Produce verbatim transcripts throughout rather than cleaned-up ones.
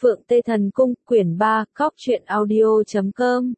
Phượng Tê Thần Cung, quyển ba, cóc truyện audio chấm com.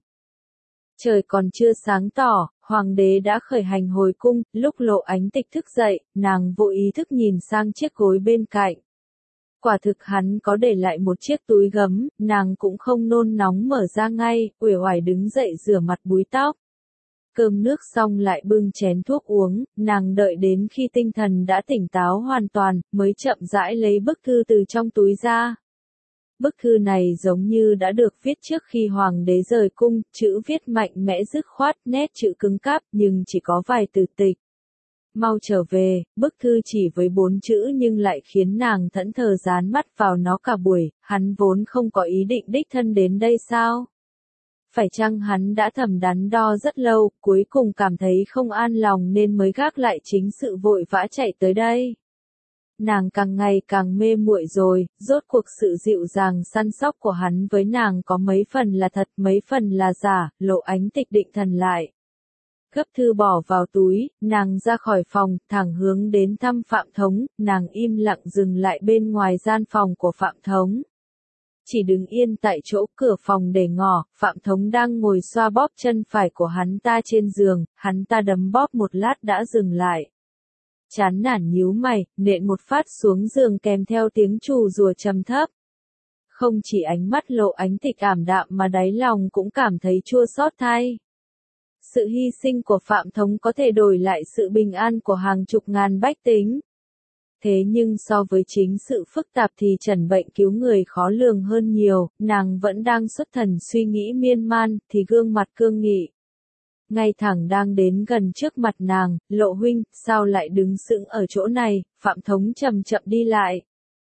Trời còn chưa sáng tỏ, hoàng đế đã khởi hành hồi cung, lúc Lộ Ánh Tịch thức dậy, nàng vô ý thức nhìn sang chiếc gối bên cạnh. Quả thực hắn có để lại một chiếc túi gấm, nàng cũng không nôn nóng mở ra ngay, uể oải đứng dậy rửa mặt búi tóc. Cơm nước xong lại bưng chén thuốc uống, nàng đợi đến khi tinh thần đã tỉnh táo hoàn toàn, mới chậm rãi lấy bức thư từ trong túi ra. Bức thư này giống như đã được viết trước khi hoàng đế rời cung, chữ viết mạnh mẽ dứt khoát, nét chữ cứng cáp, nhưng chỉ có vài từ tịch. Mau trở về, bức thư chỉ với bốn chữ nhưng lại khiến nàng thẫn thờ dán mắt vào nó cả buổi, hắn vốn không có ý định đích thân đến đây sao? Phải chăng hắn đã thầm đắn đo rất lâu, cuối cùng cảm thấy không an lòng nên mới gác lại chính sự vội vã chạy tới đây? Nàng càng ngày càng mê muội rồi, rốt cuộc sự dịu dàng săn sóc của hắn với nàng có mấy phần là thật, mấy phần là giả. Lộ Ánh Tịch định thần lại. Gấp thư bỏ vào túi, nàng ra khỏi phòng, thẳng hướng đến thăm Phạm Thống, nàng im lặng dừng lại bên ngoài gian phòng của Phạm Thống. Chỉ đứng yên tại chỗ cửa phòng để ngỏ, Phạm Thống đang ngồi xoa bóp chân phải của hắn ta trên giường, hắn ta đấm bóp một lát đã dừng lại. Chán nản nhíu mày, nện một phát xuống giường kèm theo tiếng trù rùa trầm thấp. Không chỉ ánh mắt Lộ Ánh Tịch ảm đạm mà đáy lòng cũng cảm thấy chua xót thay. Sự hy sinh của Phạm Thống có thể đổi lại sự bình an của hàng chục ngàn bách tính. Thế nhưng so với chính sự phức tạp thì trần bệnh cứu người khó lường hơn nhiều, nàng vẫn đang xuất thần suy nghĩ miên man, thì gương mặt cương nghị. Ngay thẳng đang đến gần trước mặt nàng, Lộ huynh, sao lại đứng sững ở chỗ này? Phạm Thống chậm chậm đi lại.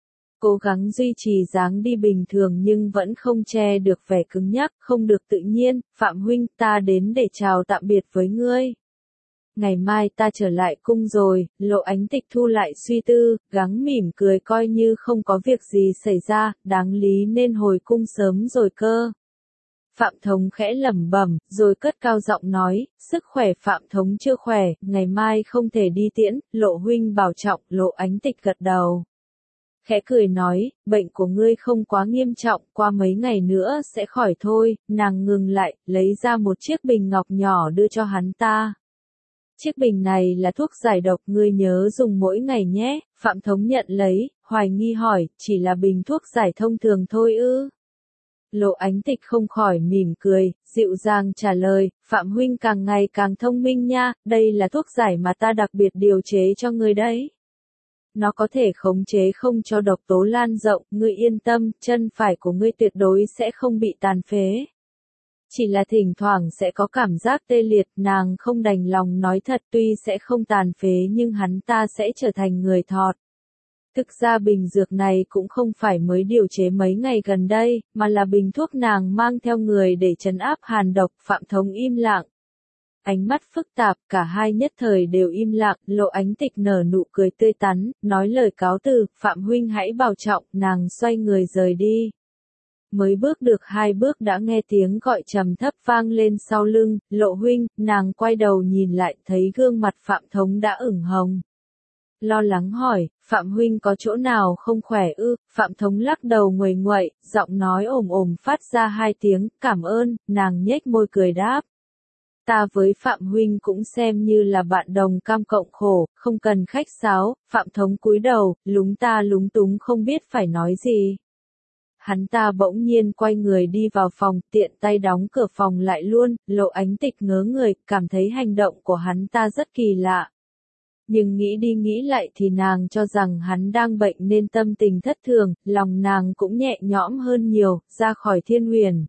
Cố gắng duy trì dáng đi bình thường nhưng vẫn không che được vẻ cứng nhắc, không được tự nhiên. Phạm huynh, ta đến để chào tạm biệt với ngươi. Ngày mai ta trở lại cung rồi. Lộ Ánh Tịch thu lại suy tư, gắng mỉm cười coi như không có việc gì xảy ra, đáng lý nên hồi cung sớm rồi cơ. Phạm Thống khẽ lẩm bẩm, rồi cất cao giọng nói, sức khỏe Phạm Thống chưa khỏe, ngày mai không thể đi tiễn, Lộ huynh bảo trọng. Lộ Ánh Tịch gật đầu. Khẽ cười nói, bệnh của ngươi không quá nghiêm trọng, qua mấy ngày nữa sẽ khỏi thôi. Nàng ngừng lại, lấy ra một chiếc bình ngọc nhỏ đưa cho hắn ta. Chiếc bình này là thuốc giải độc, ngươi nhớ dùng mỗi ngày nhé. Phạm Thống nhận lấy, hoài nghi hỏi, chỉ là bình thuốc giải thông thường thôi ư? Lộ Ánh Tịch không khỏi mỉm cười, dịu dàng trả lời, Phạm huynh càng ngày càng thông minh nha, đây là thuốc giải mà ta đặc biệt điều chế cho ngươi đấy. Nó có thể khống chế không cho độc tố lan rộng, ngươi yên tâm, chân phải của ngươi tuyệt đối sẽ không bị tàn phế. Chỉ là thỉnh thoảng sẽ có cảm giác tê liệt, nàng không đành lòng nói thật, tuy sẽ không tàn phế nhưng hắn ta sẽ trở thành người thọt. Thực ra bình dược này cũng không phải mới điều chế mấy ngày gần đây, mà là bình thuốc nàng mang theo người để trấn áp hàn độc. Phạm Thống im lặng. Ánh mắt phức tạp, cả hai nhất thời đều im lặng. Lộ Ánh Tịch nở nụ cười tươi tắn, nói lời cáo từ, Phạm huynh hãy bảo trọng, nàng xoay người rời đi. Mới bước được hai bước đã nghe tiếng gọi trầm thấp vang lên sau lưng, Lộ huynh, nàng quay đầu nhìn lại thấy gương mặt Phạm Thống đã ửng hồng. Lo lắng hỏi, Phạm huynh có chỗ nào không khỏe ư? Phạm Thống lắc đầu nguầy nguậy, giọng nói ồm ồm phát ra hai tiếng, cảm ơn. Nàng nhếch môi cười đáp. Ta với Phạm huynh cũng xem như là bạn đồng cam cộng khổ, không cần khách sáo. Phạm Thống cúi đầu, lúng ta lúng túng không biết phải nói gì. Hắn ta bỗng nhiên quay người đi vào phòng, tiện tay đóng cửa phòng lại luôn. Lộ Ánh Tịch ngớ người, cảm thấy hành động của hắn ta rất kỳ lạ. Nhưng nghĩ đi nghĩ lại thì nàng cho rằng hắn đang bệnh nên tâm tình thất thường, lòng nàng cũng nhẹ nhõm hơn nhiều, ra khỏi Thiên Huyền.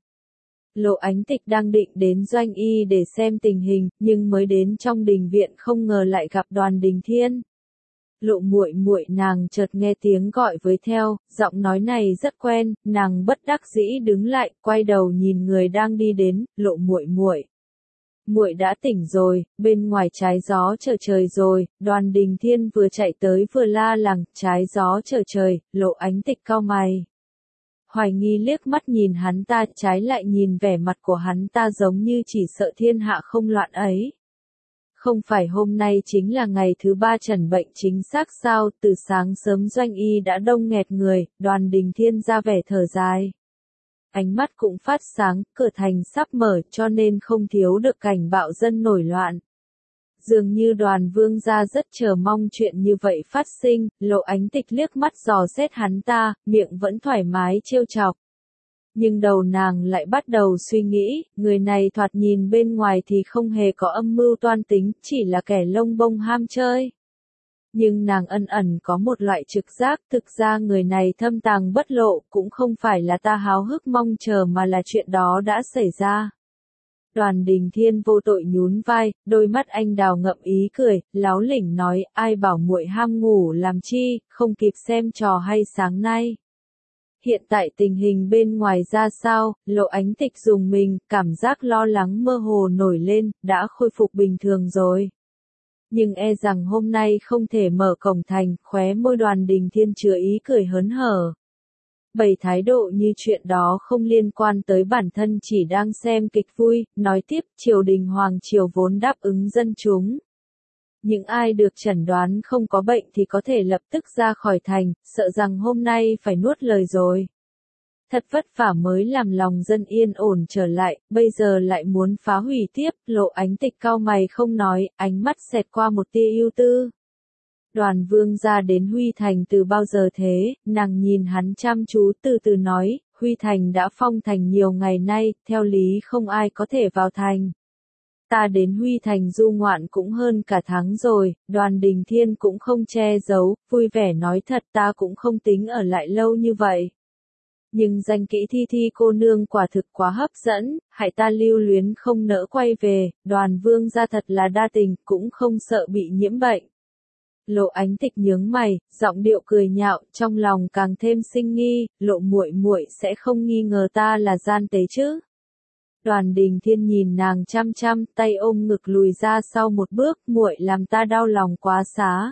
Lộ Ánh Tịch đang định đến Doanh Y để xem tình hình, nhưng mới đến trong đình viện không ngờ lại gặp Đoàn Đình Thiên. Lộ muội muội, nàng chợt nghe tiếng gọi với theo, giọng nói này rất quen, nàng bất đắc dĩ đứng lại, quay đầu nhìn người đang đi đến, Lộ muội muội. Muội đã tỉnh rồi, bên ngoài trái gió trở trời rồi. Đoàn Đình Thiên vừa chạy tới vừa la làng, trái gió trở trời. Lộ Ánh Tịch cau mày. Hoài nghi liếc mắt nhìn hắn ta, trái lại nhìn vẻ mặt của hắn ta giống như chỉ sợ thiên hạ không loạn ấy. Không phải hôm nay chính là ngày thứ ba trần bệnh chính xác sao, từ sáng sớm doanh y đã đông nghẹt người, Đoàn Đình Thiên ra vẻ thở dài. Ánh mắt cũng phát sáng, cửa thành sắp mở cho nên không thiếu được cảnh bạo dân nổi loạn. Dường như Đoàn Vương gia rất chờ mong chuyện như vậy phát sinh, Lộ Ánh Tịch liếc mắt dò xét hắn ta, miệng vẫn thoải mái trêu chọc. Nhưng đầu nàng lại bắt đầu suy nghĩ, người này thoạt nhìn bên ngoài thì không hề có âm mưu toan tính, chỉ là kẻ lông bông ham chơi. Nhưng nàng ẩn ẩn có một loại trực giác, thực ra người này thâm tàng bất lộ, cũng không phải là ta háo hức mong chờ mà là chuyện đó đã xảy ra. Đoàn Đình Thiên vô tội nhún vai, đôi mắt anh đào ngậm ý cười, láo lỉnh nói, ai bảo muội ham ngủ làm chi, không kịp xem trò hay sáng nay. Hiện tại tình hình bên ngoài ra sao, Lộ Ánh Tịch dùng mình, cảm giác lo lắng mơ hồ nổi lên, đã khôi phục bình thường rồi. Nhưng e rằng hôm nay không thể mở cổng thành, khóe môi Đoàn Đình Thiên chứa ý cười hớn hở. Bày thái độ như chuyện đó không liên quan tới bản thân, chỉ đang xem kịch vui, nói tiếp, triều đình hoàng triều vốn đáp ứng dân chúng. Những ai được chẩn đoán không có bệnh thì có thể lập tức ra khỏi thành, sợ rằng hôm nay phải nuốt lời rồi. Thật vất vả mới làm lòng dân yên ổn trở lại, bây giờ lại muốn phá hủy tiếp, Lộ Ánh Tịch cau mày không nói, ánh mắt xẹt qua một tia ưu tư. Đoàn Vương gia đến Huy Thành từ bao giờ thế, nàng nhìn hắn chăm chú từ từ nói, Huy Thành đã phong thành nhiều ngày nay, theo lý không ai có thể vào thành. Ta đến Huy Thành du ngoạn cũng hơn cả tháng rồi, Đoàn Đình Thiên cũng không che giấu, vui vẻ nói thật ta cũng không tính ở lại lâu như vậy. Nhưng danh kỹ Thi Thi cô nương quả thực quá hấp dẫn, hại ta lưu luyến không nỡ quay về, Đoàn Vương gia thật là đa tình, cũng không sợ bị nhiễm bệnh. Lộ Ánh Tịch nhướng mày, giọng điệu cười nhạo, trong lòng càng thêm sinh nghi, Lộ muội muội sẽ không nghi ngờ ta là gian tế chứ? Đoàn Đình Thiên nhìn nàng chăm chăm, tay ôm ngực lùi ra sau một bước, muội làm ta đau lòng quá xá.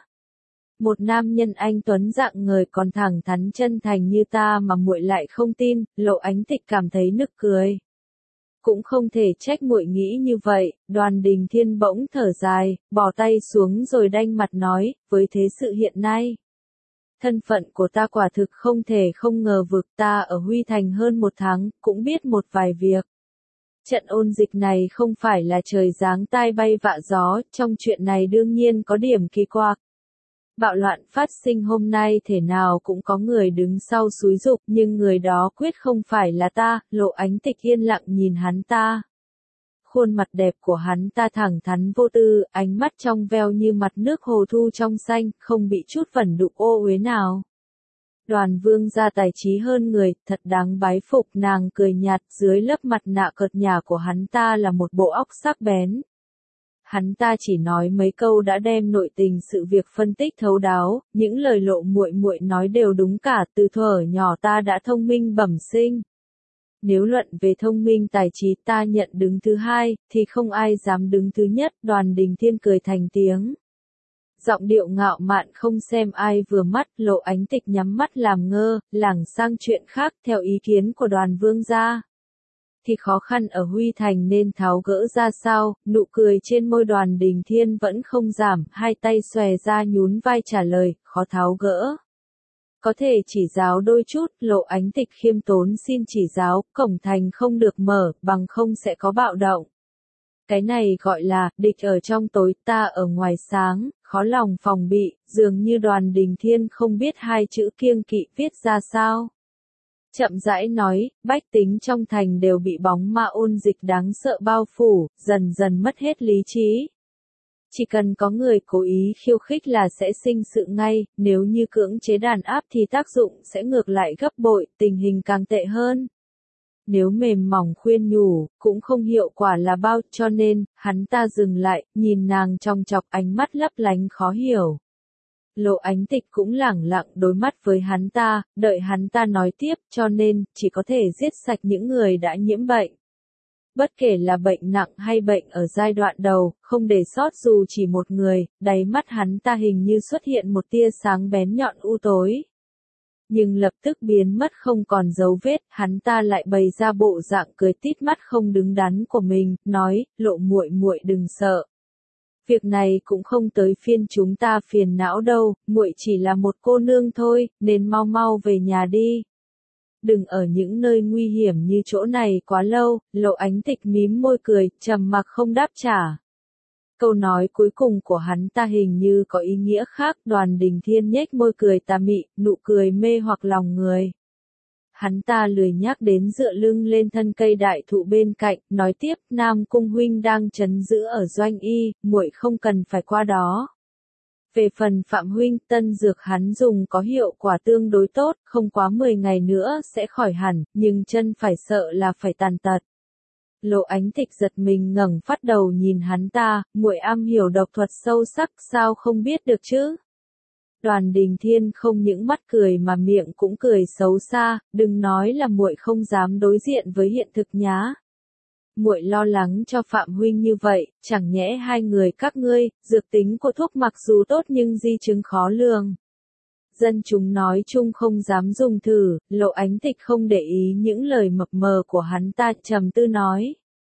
Một nam nhân anh tuấn dạng người còn thẳng thắn chân thành như ta mà muội lại không tin, Lộ Ánh Tịch cảm thấy nức cười. Cũng không thể trách muội nghĩ như vậy, Đoàn Đình Thiên bỗng thở dài, bỏ tay xuống rồi đanh mặt nói, với thế sự hiện nay. Thân phận của ta quả thực không thể không ngờ vực, ta ở Huy Thành hơn một tháng, cũng biết một vài việc. Trận ôn dịch này không phải là trời giáng tai bay vạ gió, trong chuyện này đương nhiên có điểm kỳ quặc. Bạo loạn phát sinh hôm nay thể nào cũng có người đứng sau xúi giục, nhưng người đó quyết không phải là ta, Lộ Ánh Tịch yên lặng nhìn hắn ta. Khuôn mặt đẹp của hắn ta thẳng thắn vô tư, ánh mắt trong veo như mặt nước hồ thu trong xanh, không bị chút vẩn đục ô uế nào. Đoàn Vương gia tài trí hơn người, thật đáng bái phục, nàng cười nhạt, dưới lớp mặt nạ cợt nhả của hắn ta là một bộ óc sắc bén. Hắn ta chỉ nói mấy câu đã đem nội tình sự việc phân tích thấu đáo, những lời Lộ muội muội nói đều đúng cả, từ thuở nhỏ ta đã thông minh bẩm sinh. Nếu luận về thông minh tài trí ta nhận đứng thứ hai, thì không ai dám đứng thứ nhất, Đoàn Đình Thiên cười thành tiếng. Giọng điệu ngạo mạn không xem ai vừa mắt, Lộ Ánh Tịch nhắm mắt làm ngơ, lảng sang chuyện khác, theo ý kiến của Đoàn Vương gia. Thì khó khăn ở Huy Thành nên tháo gỡ ra sao, nụ cười trên môi Đoàn Đình Thiên vẫn không giảm, hai tay xòe ra nhún vai trả lời, khó tháo gỡ. Có thể chỉ giáo đôi chút, Lộ Ánh Tịch khiêm tốn xin chỉ giáo, cổng thành không được mở, bằng không sẽ có bạo động. Cái này gọi là, địch ở trong tối, ta ở ngoài sáng, khó lòng phòng bị, dường như Đoàn Đình Thiên không biết hai chữ kiêng kỵ viết ra sao. Chậm rãi nói, bách tính trong thành đều bị bóng ma ôn dịch đáng sợ bao phủ, dần dần mất hết lý trí. Chỉ cần có người cố ý khiêu khích là sẽ sinh sự ngay, nếu như cưỡng chế đàn áp thì tác dụng sẽ ngược lại gấp bội, tình hình càng tệ hơn. Nếu mềm mỏng khuyên nhủ, cũng không hiệu quả là bao, cho nên, hắn ta dừng lại, nhìn nàng trong chọc ánh mắt lấp lánh khó hiểu. Lộ Ánh Tịch cũng lẳng lặng đối mắt với hắn ta, đợi hắn ta nói tiếp, cho nên, chỉ có thể giết sạch những người đã nhiễm bệnh. Bất kể là bệnh nặng hay bệnh ở giai đoạn đầu, không để sót dù chỉ một người, đáy mắt hắn ta hình như xuất hiện một tia sáng bén nhọn u tối. Nhưng lập tức biến mất không còn dấu vết, hắn ta lại bày ra bộ dạng cười tít mắt không đứng đắn của mình, nói, Lộ muội muội đừng sợ. Việc này cũng không tới phiên chúng ta phiền não đâu, muội chỉ là một cô nương thôi, nên mau mau về nhà đi. Đừng ở những nơi nguy hiểm như chỗ này quá lâu, Lộ Ánh Tịch mím môi cười, trầm mặc không đáp trả. Câu nói cuối cùng của hắn ta hình như có ý nghĩa khác, Đoàn Đình Thiên nhếch môi cười tà mị, nụ cười mê hoặc lòng người. Hắn ta lười nhắc đến dựa lưng lên thân cây đại thụ bên cạnh, nói tiếp, Nam Cung huynh đang trấn giữ ở Doanh Y, muội không cần phải qua đó. Về phần Phạm huynh, tân dược hắn dùng có hiệu quả tương đối tốt, không quá mười ngày nữa sẽ khỏi hẳn, nhưng chân phải sợ là phải tàn tật. Lộ Ánh Tịch giật mình ngẩng phát đầu nhìn hắn ta, muội am hiểu độc thuật sâu sắc, sao không biết được chứ? Đoàn Đình Thiên không những mắt cười mà miệng cũng cười xấu xa, đừng nói là muội không dám đối diện với hiện thực nhá. Muội lo lắng cho Phạm huynh như vậy, chẳng nhẽ hai người các ngươi, dược tính của thuốc mặc dù tốt nhưng di chứng khó lường. Dân chúng nói chung không dám dùng thử, Lộ Ánh Tịch không để ý những lời mập mờ của hắn ta, trầm tư nói.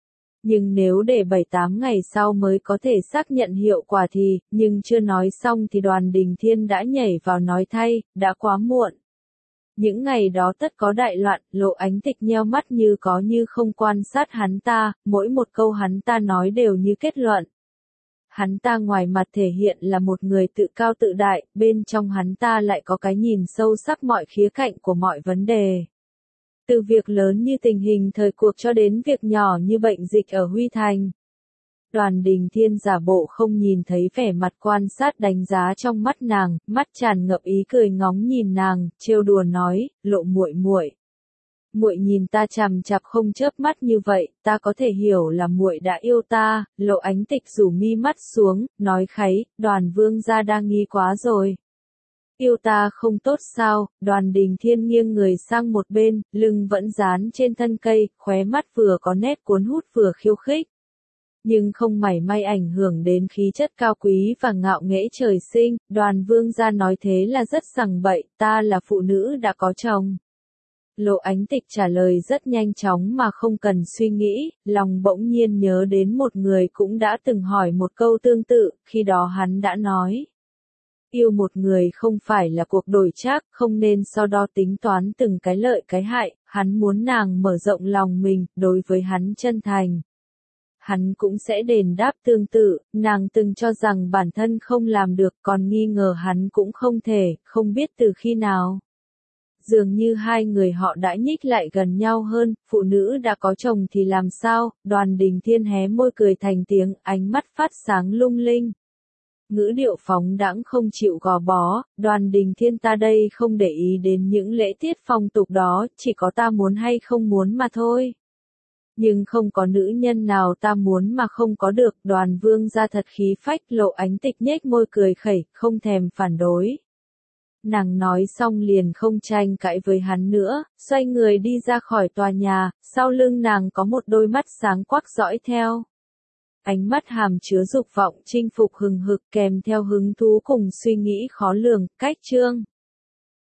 Nhưng nếu để bảy tám ngày sau mới có thể xác nhận hiệu quả thì, nhưng chưa nói xong thì Đoàn Đình Thiên đã nhảy vào nói thay, đã quá muộn. Những ngày đó tất có đại loạn, Lộ Ánh Tịch nheo mắt như có như không quan sát hắn ta, mỗi một câu hắn ta nói đều như kết luận. Hắn ta ngoài mặt thể hiện là một người tự cao tự đại, bên trong hắn ta lại có cái nhìn sâu sắc mọi khía cạnh của mọi vấn đề. Từ việc lớn như tình hình thời cuộc cho đến việc nhỏ như bệnh dịch ở Huy Thành. Đoàn Đình Thiên giả bộ không nhìn thấy vẻ mặt quan sát đánh giá trong mắt nàng, mắt tràn ngập ý cười ngóng nhìn nàng, trêu đùa nói, Lộ muội muội, muội nhìn ta chằm chằm không chớp mắt như vậy, ta có thể hiểu là muội đã yêu ta. Lộ Ánh Tịch rủ mi mắt xuống, nói kháy, Đoàn vương gia đang nghi quá rồi. Yêu ta không tốt sao? Đoàn Đình Thiên nghiêng người sang một bên, lưng vẫn dán trên thân cây, khóe mắt vừa có nét cuốn hút vừa khiêu khích. Nhưng không mảy may ảnh hưởng đến khí chất cao quý và ngạo nghễ trời sinh, Đoàn vương gia nói thế là rất sằng bậy, ta là phụ nữ đã có chồng. Lộ Ánh Tịch trả lời rất nhanh chóng mà không cần suy nghĩ, lòng bỗng nhiên nhớ đến một người cũng đã từng hỏi một câu tương tự, khi đó hắn đã nói. Yêu một người không phải là cuộc đổi trác, không nên so đo tính toán từng cái lợi cái hại, hắn muốn nàng mở rộng lòng mình, đối với hắn chân thành. Hắn cũng sẽ đền đáp tương tự, nàng từng cho rằng bản thân không làm được, còn nghi ngờ hắn cũng không thể, không biết từ khi nào. Dường như hai người họ đã nhích lại gần nhau hơn, phụ nữ đã có chồng thì làm sao? Đoàn Đình Thiên hé môi cười thành tiếng, ánh mắt phát sáng lung linh. Ngữ điệu phóng đãng không chịu gò bó, Đoàn Đình Thiên ta đây không để ý đến những lễ tiết phong tục đó, chỉ có ta muốn hay không muốn mà thôi. Nhưng không có nữ nhân nào ta muốn mà không có được, Đoàn vương gia thật khí phách. Lộ Ánh Tịch nhếch môi cười khẩy, không thèm phản đối. Nàng nói xong liền không tranh cãi với hắn nữa, xoay người đi ra khỏi tòa nhà, sau lưng nàng có một đôi mắt sáng quắc dõi theo. Ánh mắt hàm chứa dục vọng chinh phục hừng hực kèm theo hứng thú cùng suy nghĩ khó lường, cách chương.